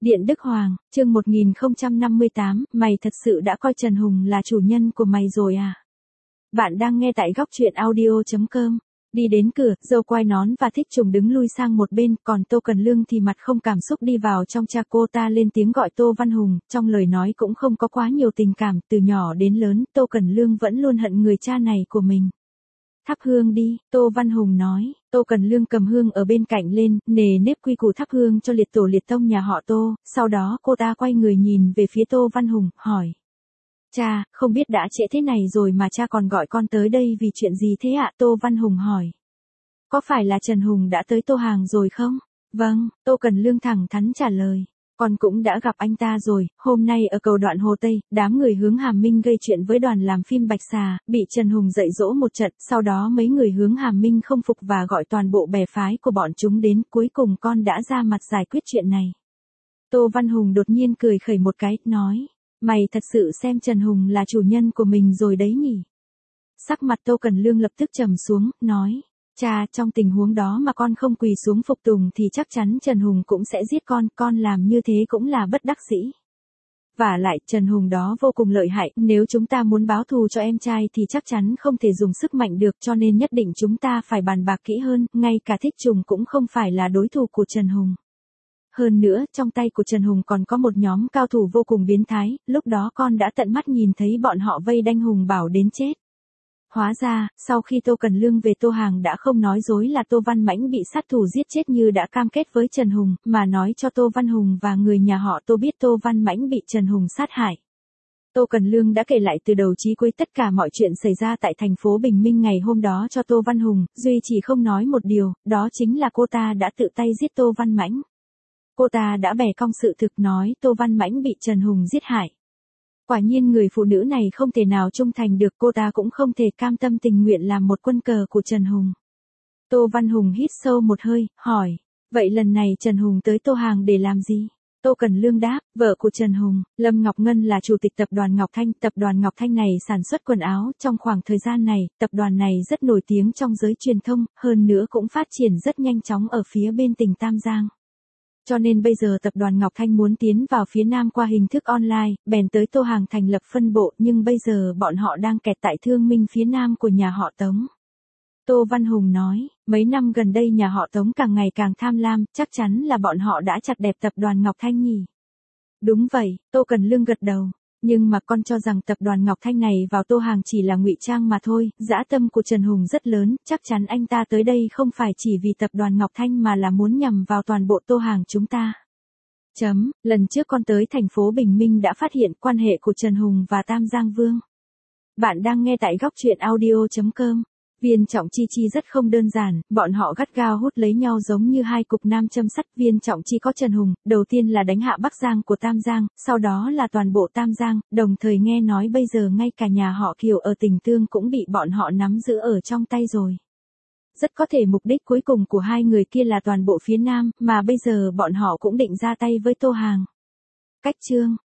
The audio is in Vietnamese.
Điện Đức Hoàng, chương 1058, mày thật sự đã coi Trần Hùng là chủ nhân của mày rồi à? Bạn đang nghe tại góc truyện audio.com. Đi đến cửa, dâu quai nón và Thích Trùng đứng lui sang một bên, còn Tô Cần Lương thì mặt không cảm xúc đi vào trong. Cha cô ta lên tiếng gọi Tô Văn Hùng, trong lời nói cũng không có quá nhiều tình cảm. Từ nhỏ đến lớn, Tô Cần Lương vẫn luôn hận người cha này của mình. Thắp hương đi, Tô Văn Hùng nói. Tô Cần Lương cầm hương ở bên cạnh lên, nề nếp quy củ thắp hương cho liệt tổ liệt tông nhà họ Tô. Sau đó cô ta quay người nhìn về phía Tô Văn Hùng, hỏi. Cha, không biết đã trễ thế này rồi mà cha còn gọi con tới đây vì chuyện gì thế ạ? Tô Văn Hùng hỏi. Có phải là Trần Hùng đã tới Tô Hàng rồi không? Vâng, Tô Cần Lương thẳng thắn trả lời. Con cũng đã gặp anh ta rồi, hôm nay ở cầu Đoạn Hồ Tây, đám người hướng Hàm Minh gây chuyện với đoàn làm phim Bạch Xà, bị Trần Hùng dạy dỗ một trận, sau đó mấy người hướng Hàm Minh không phục và gọi toàn bộ bè phái của bọn chúng đến, cuối cùng con đã ra mặt giải quyết chuyện này. Tô Văn Hùng đột nhiên cười khẩy một cái, nói, mày thật sự xem Trần Hùng là chủ nhân của mình rồi đấy nhỉ? Sắc mặt Tô Cần Lương lập tức trầm xuống, nói. Cha, trong tình huống đó mà con không quỳ xuống phục tùng thì chắc chắn Trần Hùng cũng sẽ giết con làm như thế cũng là bất đắc dĩ. Vả lại, Trần Hùng đó vô cùng lợi hại, nếu chúng ta muốn báo thù cho em trai thì chắc chắn không thể dùng sức mạnh được, cho nên nhất định chúng ta phải bàn bạc kỹ hơn, ngay cả Thích Trùng cũng không phải là đối thủ của Trần Hùng. Hơn nữa, trong tay của Trần Hùng còn có một nhóm cao thủ vô cùng biến thái, lúc đó con đã tận mắt nhìn thấy bọn họ vây đanh Hùng Bảo đến chết. Hóa ra, sau khi Tô Cần Lương về Tô Hàng đã không nói dối là Tô Văn Mãnh bị sát thủ giết chết như đã cam kết với Trần Hùng, mà nói cho Tô Văn Hùng và người nhà họ Tô biết Tô Văn Mãnh bị Trần Hùng sát hại. Tô Cần Lương đã kể lại từ đầu chí cuối tất cả mọi chuyện xảy ra tại thành phố Bình Minh ngày hôm đó cho Tô Văn Hùng, duy chỉ không nói một điều, đó chính là cô ta đã tự tay giết Tô Văn Mãnh. Cô ta đã bẻ cong sự thực nói Tô Văn Mãnh bị Trần Hùng giết hại. Quả nhiên người phụ nữ này không thể nào trung thành được, cô ta cũng không thể cam tâm tình nguyện làm một quân cờ của Trần Hùng. Tô Văn Hùng hít sâu một hơi, hỏi, vậy lần này Trần Hùng tới Tô Hàng để làm gì? Tô Cần Lương đáp, vợ của Trần Hùng, Lâm Ngọc Ngân là chủ tịch tập đoàn Ngọc Thanh. Tập đoàn Ngọc Thanh này sản xuất quần áo, trong khoảng thời gian này, tập đoàn này rất nổi tiếng trong giới truyền thông, hơn nữa cũng phát triển rất nhanh chóng ở phía bên tỉnh Tam Giang. Cho nên bây giờ tập đoàn Ngọc Thanh muốn tiến vào phía Nam qua hình thức online, bèn tới Tô Hàng thành lập phân bộ, nhưng bây giờ bọn họ đang kẹt tại Thương Minh phía Nam của nhà họ Tống. Tô Văn Hùng nói, mấy năm gần đây nhà họ Tống càng ngày càng tham lam, chắc chắn là bọn họ đã chặt đẹp tập đoàn Ngọc Thanh nhỉ? Đúng vậy, Tô Cần Lương gật đầu. Nhưng mà con cho rằng tập đoàn Ngọc Thanh này vào Tô Hàng chỉ là ngụy trang mà thôi, dã tâm của Trần Hùng rất lớn, chắc chắn anh ta tới đây không phải chỉ vì tập đoàn Ngọc Thanh mà là muốn nhằm vào toàn bộ Tô Hàng chúng ta. Lần trước con tới thành phố Bình Minh đã phát hiện quan hệ của Trần Hùng và Tam Giang Vương. Bạn đang nghe tại góc truyện audio.com. Viên Trọng Chi Chi rất không đơn giản, bọn họ gắt gao hút lấy nhau giống như hai cục nam châm sắt. Viên Trọng Chi có Trần Hùng, đầu tiên là đánh hạ Bắc Giang của Tam Giang, sau đó là toàn bộ Tam Giang, đồng thời nghe nói bây giờ ngay cả nhà họ Kiều ở Tình Tương cũng bị bọn họ nắm giữ ở trong tay rồi. Rất có thể mục đích cuối cùng của hai người kia là toàn bộ phía Nam, mà bây giờ bọn họ cũng định ra tay với Tô Hàng. Cách chương,